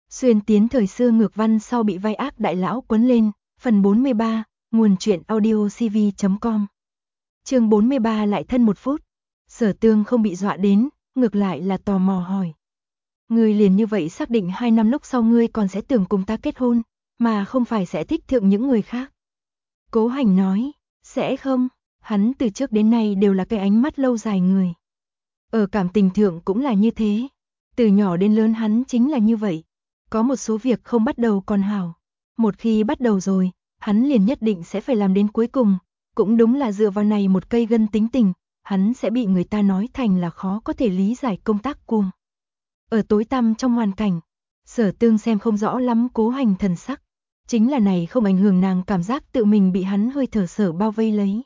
Xuyên tiến thời xưa ngược văn sau bị vai ác đại lão quấn lên, phần 43, nguồn truyện audio cv.com. Chương 43 lại thân 1 phút. Sở Tương không bị dọa đến, ngược lại là tò mò hỏi. Ngươi liền như vậy xác định 2 năm lúc sau ngươi còn sẽ tưởng cùng ta kết hôn, mà không phải sẽ thích thượng những người khác. Cố Hành nói, sẽ không, hắn từ trước đến nay đều là cái ánh mắt lâu dài người. Ở cảm tình thượng cũng là như thế, từ nhỏ đến lớn hắn chính là như vậy. Có một số việc không bắt đầu còn hảo, một khi bắt đầu rồi, hắn liền nhất định sẽ phải làm đến cuối cùng, cũng đúng là dựa vào này một cây gân tính tình, hắn sẽ bị người ta nói thành là khó có thể lý giải công tác cuồng. Ở tối tăm trong hoàn cảnh, Sở Tương xem không rõ lắm Cố Hành thần sắc, chính là này không ảnh hưởng nàng cảm giác tự mình bị hắn hơi thở sở bao vây lấy.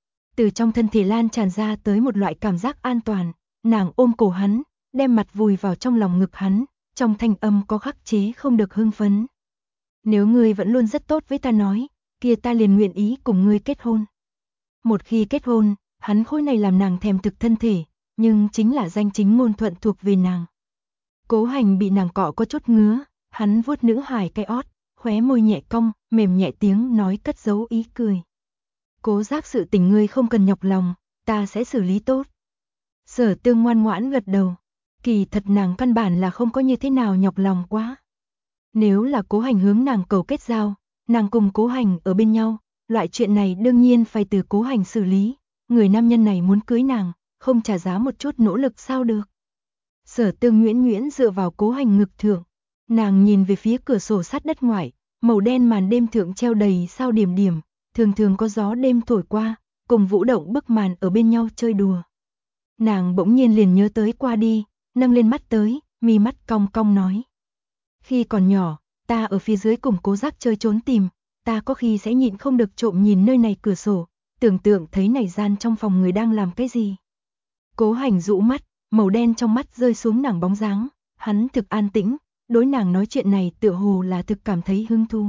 Từ trong thân thể lan tràn ra tới một loại cảm giác an toàn, nàng ôm cổ hắn, đem mặt vùi vào trong lòng ngực hắn, trong thanh âm có khắc chế không được hưng phấn. Nếu ngươi vẫn luôn rất tốt với ta nói, kia ta liền nguyện ý cùng ngươi kết hôn. Một khi kết hôn, hắn khối này làm nàng thèm thực thân thể, nhưng chính là danh chính ngôn thuận thuộc về nàng. Cố Hành bị nàng cọ có chút ngứa, hắn vuốt nữ hài cái ót, khóe môi nhẹ cong, mềm nhẹ tiếng nói cất giấu ý cười. Cố Giác sự tình ngươi không cần nhọc lòng, ta sẽ xử lý tốt. Sở Tương ngoan ngoãn gật đầu, kỳ thật nàng căn bản là không có như thế nào nhọc lòng quá. Nếu là Cố Hành hướng nàng cầu kết giao, nàng cùng Cố Hành ở bên nhau, loại chuyện này đương nhiên phải từ Cố Hành xử lý, người nam nhân này muốn cưới nàng, không trả giá một chút nỗ lực sao được. Sở Tương nhuyễn nhuyễn dựa vào Cố Hành ngực thượng, nàng nhìn về phía cửa sổ sát đất ngoại, màu đen màn đêm thượng treo đầy sao điểm điểm, thường thường có gió đêm thổi qua, cùng vũ động bức màn ở bên nhau chơi đùa. Nàng bỗng nhiên liền nhớ tới qua đi, nâng lên mắt tới, mi mắt cong cong nói. Khi còn nhỏ, ta ở phía dưới cùng Cố Giác chơi trốn tìm, ta có khi sẽ nhịn không được trộm nhìn nơi này cửa sổ, tưởng tượng thấy này gian trong phòng người đang làm cái gì. Cố Hành dụ mắt, màu đen trong mắt rơi xuống nàng bóng dáng, hắn thực an tĩnh, đối nàng nói chuyện này tựa hồ là thực cảm thấy hứng thú.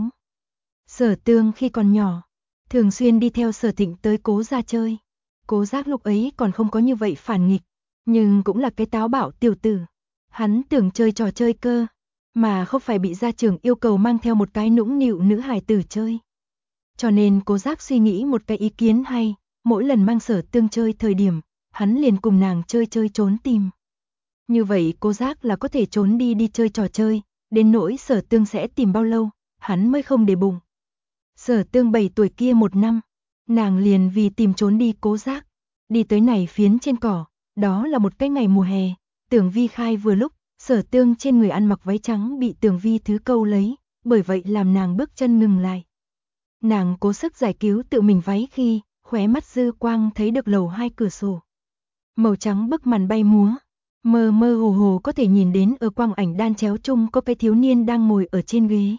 Sở Tương khi còn nhỏ, thường xuyên đi theo Sở Thịnh tới Cố gia chơi. Cố Giác lúc ấy còn không có như vậy phản nghịch, nhưng cũng là cái táo bạo tiểu tử. Hắn tưởng chơi trò chơi cơ, mà không phải bị gia trưởng yêu cầu mang theo một cái nũng nịu nữ hài tử chơi. Cho nên Cố Giác suy nghĩ một cái ý kiến hay, mỗi lần mang Sở Tương chơi thời điểm, hắn liền cùng nàng chơi trốn tìm. Như vậy Cố Giác là có thể trốn đi chơi trò chơi, đến nỗi Sở Tương sẽ tìm bao lâu, hắn mới không để bụng. Sở Tương 7 tuổi kia một năm, nàng liền vì tìm trốn đi Cố Giác, đi tới này phiến trên cỏ, đó là một cái ngày mùa hè, Tưởng Vi khai vừa lúc, Sở Tương trên người ăn mặc váy trắng bị Tưởng Vi thứ câu lấy, bởi vậy làm nàng bước chân ngừng lại. Nàng cố sức giải cứu tự mình váy khi, khóe mắt dư quang thấy được lầu 2 cửa sổ. Màu trắng bức màn bay múa, mơ mơ hồ hồ có thể nhìn đến ở quang ảnh đan chéo chung có cái thiếu niên đang ngồi ở trên ghế.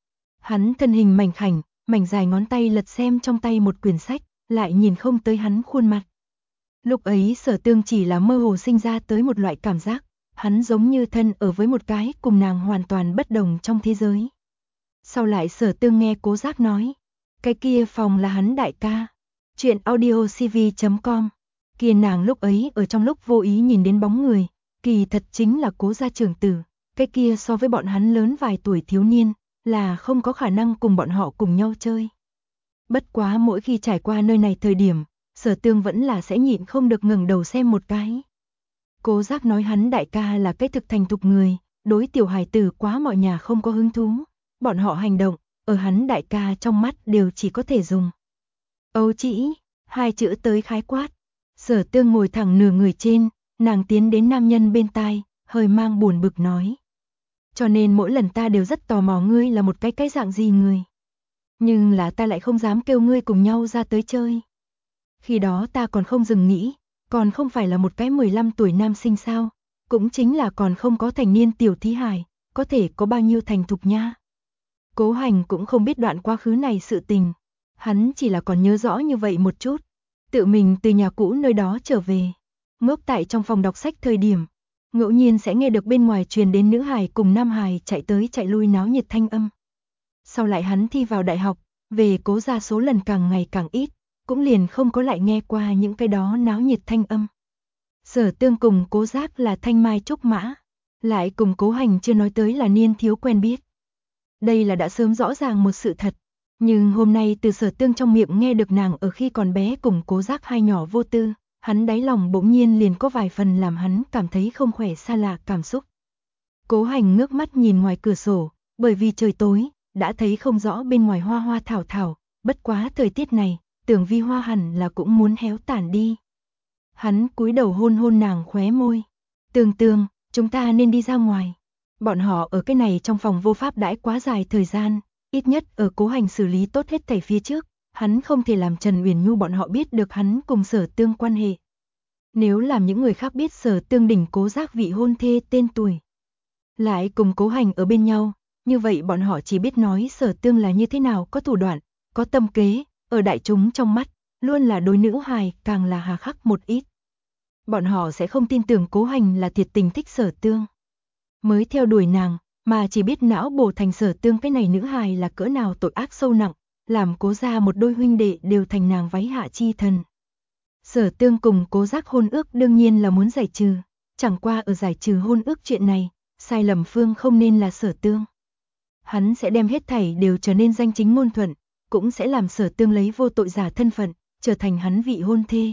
Hắn thân hình mảnh khảnh, mảnh dài ngón tay lật xem trong tay một quyển sách, lại nhìn không tới hắn khuôn mặt. Lúc ấy Sở Tương chỉ là mơ hồ sinh ra tới một loại cảm giác, hắn giống như thân ở với một cái cùng nàng hoàn toàn bất đồng trong thế giới. Sau lại Sở Tương nghe Cố Giác nói, cái kia phòng là hắn đại ca. Chuyện audio cv.com. Kia nàng lúc ấy ở trong lúc vô ý nhìn đến bóng người, kỳ thật chính là Cố gia trưởng tử, cái kia so với bọn hắn lớn vài tuổi thiếu niên, là không có khả năng cùng bọn họ cùng nhau chơi. Bất quá mỗi khi trải qua nơi này thời điểm, Sở Tương vẫn là sẽ nhịn không được ngẩng đầu xem một cái. Cố Giác nói hắn đại ca là cái thực thành thục người, đối tiểu hài tử quá mọi nhà không có hứng thú, bọn họ hành động, ở hắn đại ca trong mắt đều chỉ có thể dùng ấu trĩ, 2 chữ tới khái quát. Sở Tương ngồi thẳng nửa người trên, nàng tiến đến nam nhân bên tai, hơi mang buồn bực nói. Cho nên mỗi lần ta đều rất tò mò ngươi là một cái dạng gì người. Nhưng là ta lại không dám kêu ngươi cùng nhau ra tới chơi. Khi đó ta còn không dừng nghĩ, còn không phải là một cái 15 tuổi nam sinh sao, cũng chính là còn không có thành niên tiểu thí hài, có thể có bao nhiêu thành thục nha. Cố Hành cũng không biết đoạn quá khứ này sự tình, hắn chỉ là còn nhớ rõ như vậy một chút, tự mình từ nhà cũ nơi đó trở về, ngốc tại trong phòng đọc sách thời điểm, ngẫu nhiên sẽ nghe được bên ngoài truyền đến nữ hài cùng nam hài chạy tới chạy lui náo nhiệt thanh âm. Sau lại hắn thi vào đại học, về Cố gia số lần càng ngày càng ít, cũng liền không có lại nghe qua những cái đó náo nhiệt thanh âm. Sở Tương cùng Cố Giác là thanh mai trúc mã, Lại cùng Cố Hành chưa nói tới là niên thiếu quen biết. Đây là đã sớm rõ ràng một sự thật. Nhưng hôm nay từ Sở Tương trong miệng nghe được nàng ở khi còn bé cùng Cố Giác hai nhỏ vô tư, hắn đáy lòng bỗng nhiên liền có vài phần làm hắn cảm thấy không khỏe xa lạ cảm xúc. Cố Hành ngước mắt nhìn ngoài cửa sổ, bởi vì trời tối, đã thấy không rõ bên ngoài hoa hoa thảo thảo, bất quá thời tiết này, tưởng Vi hoa hẳn là cũng muốn héo tàn đi. Hắn cúi đầu hôn hôn nàng khóe môi. Tương Tương, chúng ta nên đi ra ngoài. Bọn họ ở cái này trong phòng vô pháp đãi quá dài thời gian, ít nhất ở Cố Hành xử lý tốt hết thảy phía trước, hắn không thể làm Trần Uyển Nhu bọn họ biết được hắn cùng Sở Tương quan hệ. Nếu làm những người khác biết Sở Tương đỉnh Cố Giác vị hôn thê tên tuổi, lại cùng Cố Hành ở bên nhau, như vậy bọn họ chỉ biết nói Sở Tương là như thế nào có thủ đoạn, có tâm kế, ở đại chúng trong mắt, luôn là đối nữ hài càng là hà khắc một ít. Bọn họ sẽ không tin tưởng Cố Hành là thiệt tình thích Sở Tương, mới theo đuổi nàng, mà chỉ biết não bổ thành Sở Tương cái này nữ hài là cỡ nào tội ác sâu nặng, làm Cố gia một đôi huynh đệ đều thành nàng váy hạ chi thần. Sở Tương cùng Cố Giác hôn ước đương nhiên là muốn giải trừ, chẳng qua ở giải trừ hôn ước chuyện này, sai lầm phương không nên là Sở Tương. Hắn sẽ đem hết thảy đều trở nên danh chính ngôn thuận, cũng sẽ làm Sở Tương lấy vô tội giả thân phận, trở thành hắn vị hôn thê.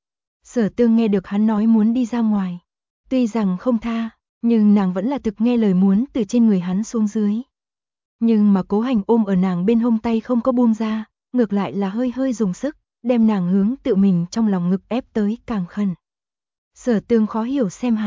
Sở Tương nghe được hắn nói muốn đi ra ngoài, tuy rằng không tha, nhưng nàng vẫn là thực nghe lời muốn từ trên người hắn xuống dưới. Nhưng mà Cố Hành ôm ở nàng bên hông tay không có buông ra, ngược lại là hơi hơi dùng sức, đem nàng hướng tự mình trong lòng ngực ép tới càng khẩn. Sở Tương khó hiểu xem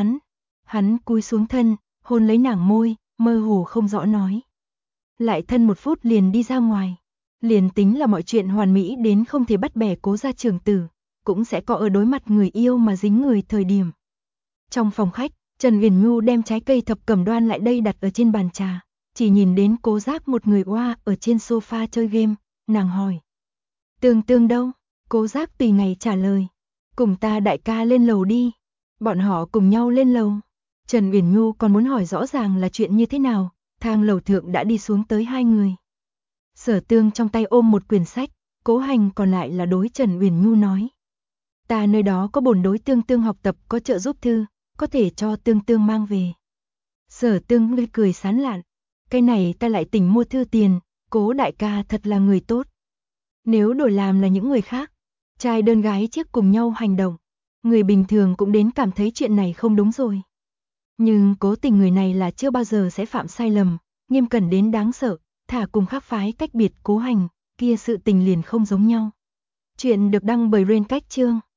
hắn cúi xuống thân, hôn lấy nàng môi, mơ hồ không rõ nói. Lại thân một phút liền đi ra ngoài. Liền tính là mọi chuyện hoàn mỹ đến không thể bắt bẻ Cố gia trưởng tử, cũng sẽ có ở đối mặt người yêu mà dính người thời điểm. Trong phòng khách, Trần Uyển Nhu đem trái cây thập cẩm đoan lại đây đặt ở trên bàn trà, chỉ nhìn đến Cố Giác một người oa ở trên sofa chơi game, nàng hỏi. Tương Tương đâu? Cố Giác tùy ngày trả lời. Cùng ta đại ca lên lầu đi. Bọn họ cùng nhau lên lầu. Trần Uyển Nhu còn muốn hỏi rõ ràng là chuyện như thế nào, thang lầu thượng đã đi xuống tới hai người. Sở Tương trong tay ôm một quyển sách, Cố Hành còn lại là đối Trần Uyển Nhu nói. Ta nơi đó có bổn đối Tương Tương học tập có trợ giúp thư, có thể cho Tương Tương mang về. Sở Tương hơi cười sán lạn. Cái này ta lại tỉnh mua thư tiền, Cố đại ca thật là người tốt. Nếu đổi làm là những người khác, trai đơn gái chiếc cùng nhau hành động, người bình thường cũng đến cảm thấy chuyện này không đúng rồi. Nhưng Cố Tình người này là chưa bao giờ sẽ phạm sai lầm, nghiêm cẩn đến đáng sợ, thả cùng khác phái cách biệt Cố Hành, kia sự tình liền không giống nhau. Chuyện được đăng bởi Rain Cách Chương.